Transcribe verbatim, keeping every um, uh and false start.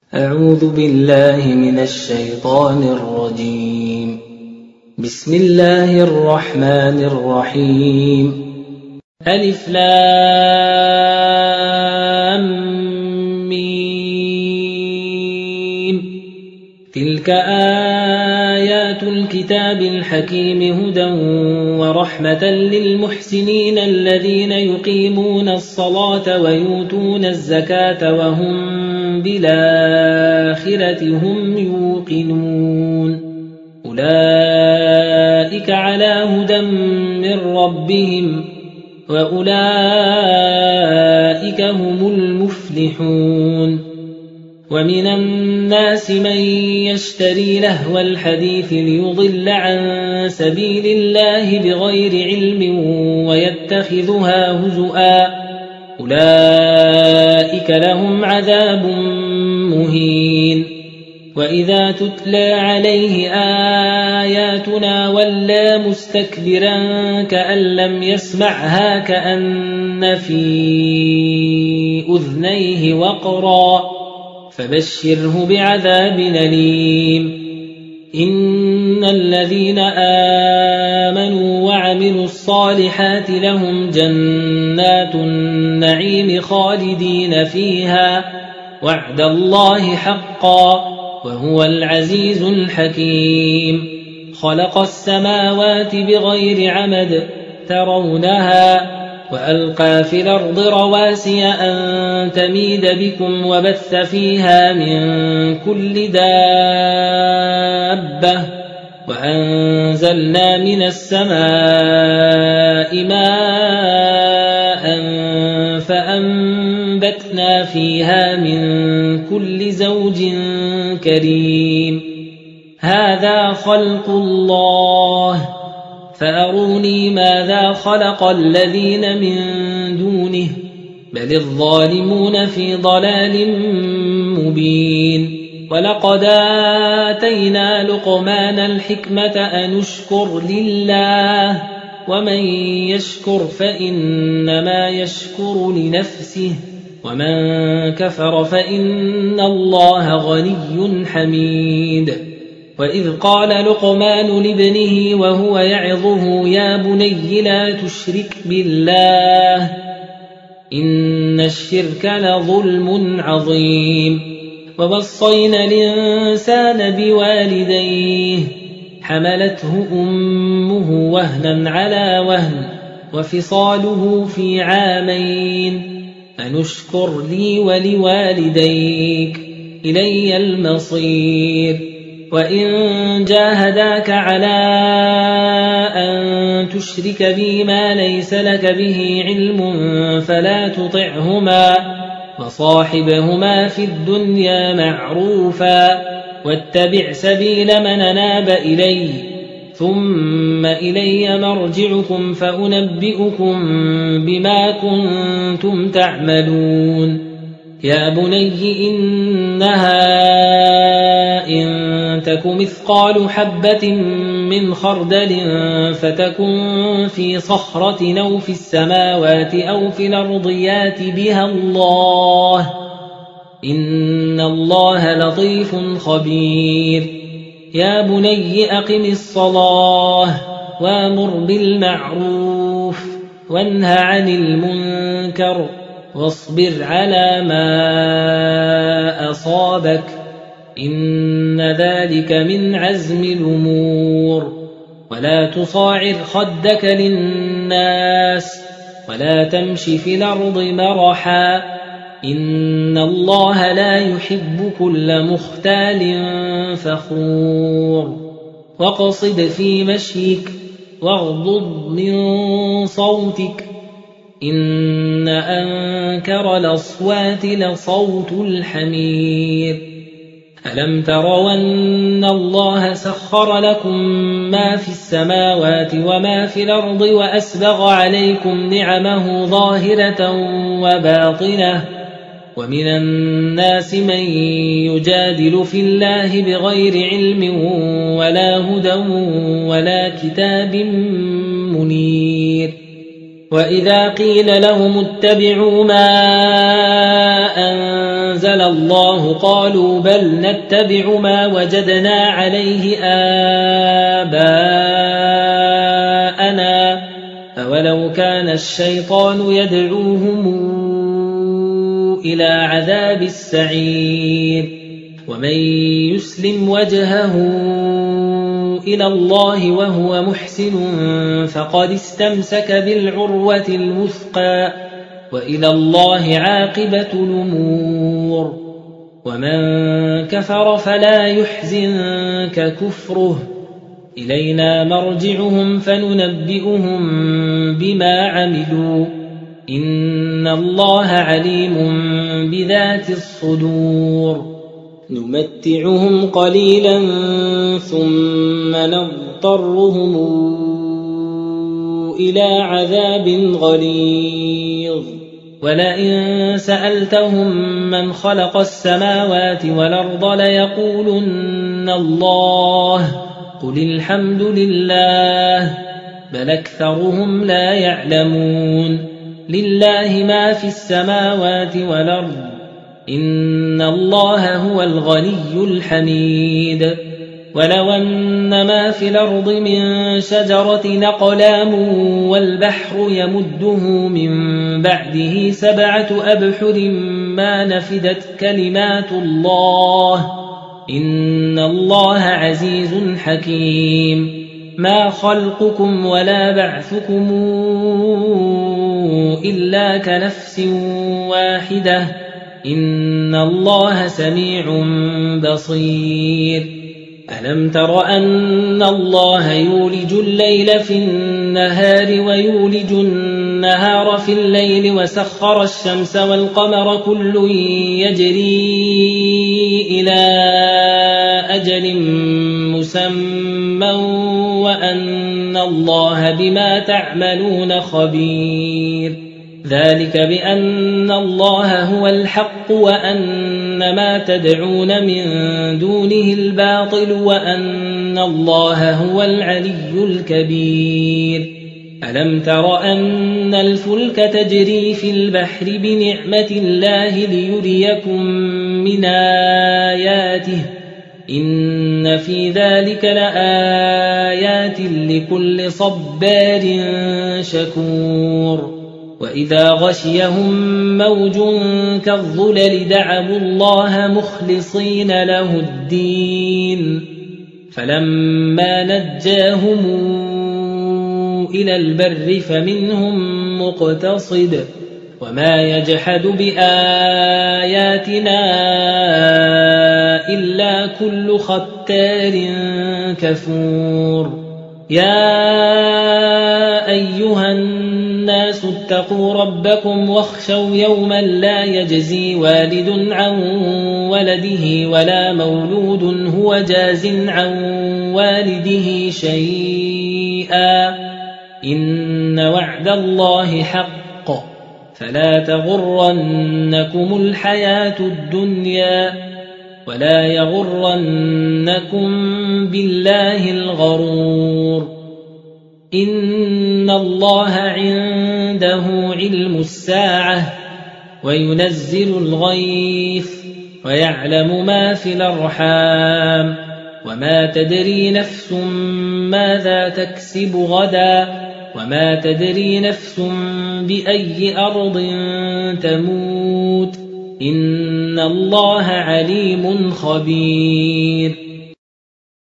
أعوذ بالله من الشيطان الرجيم. بسم الله الرحمن الرحيم. ألف لام ميم. تلك آيات الكتاب الحكيم هدى ورحمة للمحسنين الذين يقيمون الصلاة ويؤتون الزكاة وهم بالآخرة هم يوقنون. أولئك على هدى من ربهم وأولئك هم المفلحون. ومن الناس من يشتري لهو الحديث ليضل عن سبيل الله بغير علم ويتخذها هزؤا. أولئك لهم عذاب مهين. وإذا تتلى عليه آياتنا ولى مستكبرا كأن لم يسمعها كأن في أذنيه وقرا فبشره بعذاب أليم. إن الذين آمنوا وعملوا الصالحات لهم جنات النعيم خالدين فيها وعد الله حقا وهو العزيز الحكيم. خلق السماوات بغير عمد ترونها وألقى في الأرض رواسي أن تميد بكم وبث فيها من كل دابة وأنزلنا من السماء ماء فأنبتنا فيها من كل زوج كريم. هذا خلق الله فأروني ماذا خلق الذين من دونه بل الظالمون في ضلال مبين. ولقد آتينا لقمان الحكمة أن اشكر لله ومن يشكر فإنما يشكر لنفسه ومن كفر فإن الله غني حميد. وإذ قال لقمان لابنه وهو يعظه يا بني لا تشرك بالله إن الشرك لظلم عظيم. ووصينا الإنسان بوالديه حملته أمه وهنا على وهن وفصاله في عامين أن اشكر لي ولوالديك إلي المصير. وإن جاهداك على أن تشرك بي ما ليس لك به علم فلا تطعهما وصاحبهما في الدنيا معروفا واتبع سبيل من أناب إلي ثم إلي مرجعكم فأنبئكم بما كنتم تعملون. يا بني إنها إن تك مثقال حبة من خردل فتكن في صخرة أو في السماوات أو في الأرض يات بها الله إن الله لطيف خبير. يا بني أقم الصلاة وامر بالمعروف وانه عن المنكر واصبر على ما أصابك إن ذلك من عزم الأمور. ولا تصاعر خدك للناس ولا تمش في الأرض مرحا إن الله لا يحب كل مختال فخور. واقصد في مشيك واغضض من صوتك إن أنكر الأصوات لصوت الحمير. ألم تروا أن الله سخر لكم ما في السماوات وما في الأرض وأسبغ عليكم نعمه ظاهرة وباطنة ومن الناس من يجادل في الله بغير علم ولا هدى ولا كتاب منير. وإذا قيل لهم اتبعوا ما أنزل الله قالوا بل نتبع ما وجدنا عليه آباءنا أولو كان الشيطان يدعوهم إلى عذاب السعير ومن يسلم وجهه إلى الله وهو محسن فقد استمسك بالعروة الوثقى وإلى الله عاقبة الأمور ومن كفر فلا يحزنك كفره إلينا مرجعهم فننبئهم بما عملوا إن الله عليم بذات الصدور نمتعهم قليلا ثم نضطرهم إلى عذاب غليظ ولئن سألتهم من خلق السماوات والأرض ليقولن الله قل الحمد لله بل أكثرهم لا يعلمون لله ما في السماوات والأرض إن الله هو الغني الحميد ولو أن ما في الأرض من شجرة أقلام والبحر يمده من بعده سبعة أبحر ما نفدت كلمات الله إن الله عزيز حكيم ما خلقكم ولا بعثكم إلا كنفس واحدة إن الله سميع بصير ألم تر أن الله يولج الليل في النهار ويولج النهار في الليل وسخر الشمس والقمر كل يجري إلى أجل مسمى وأن الله بما تعملون خبير ذلك بأن الله هو الحق وأن ما تدعون من دونه الباطل وأن الله هو العلي الكبير ألم تر أن الفلك تجري في البحر بنعمة الله ليريكم من آياته إن في ذلك لآيات لكل صبار شكور وإذا غشيهم موج كالظلل دعوا الله مخلصين له الدين فلما نجاهم إلى البر فمنهم مقتصد وما يجحد بآياتنا إلا كل ختار كفور يا أيها الناس اتقوا ربكم واخشوا يوما لا يجزي والد عن ولده ولا مولود هو جاز عن والده شيئا إن وعد الله حق فلا تغرنكم الحياة الدنيا ولا يغرنكم بالله الغرور إن الله عنده علم الساعة وينزل الغيث ويعلم ما في الأرحام وما تدري نفس ماذا تكسب غدا وما تدري نفس بأي أرض تموت إن الله عليم خبير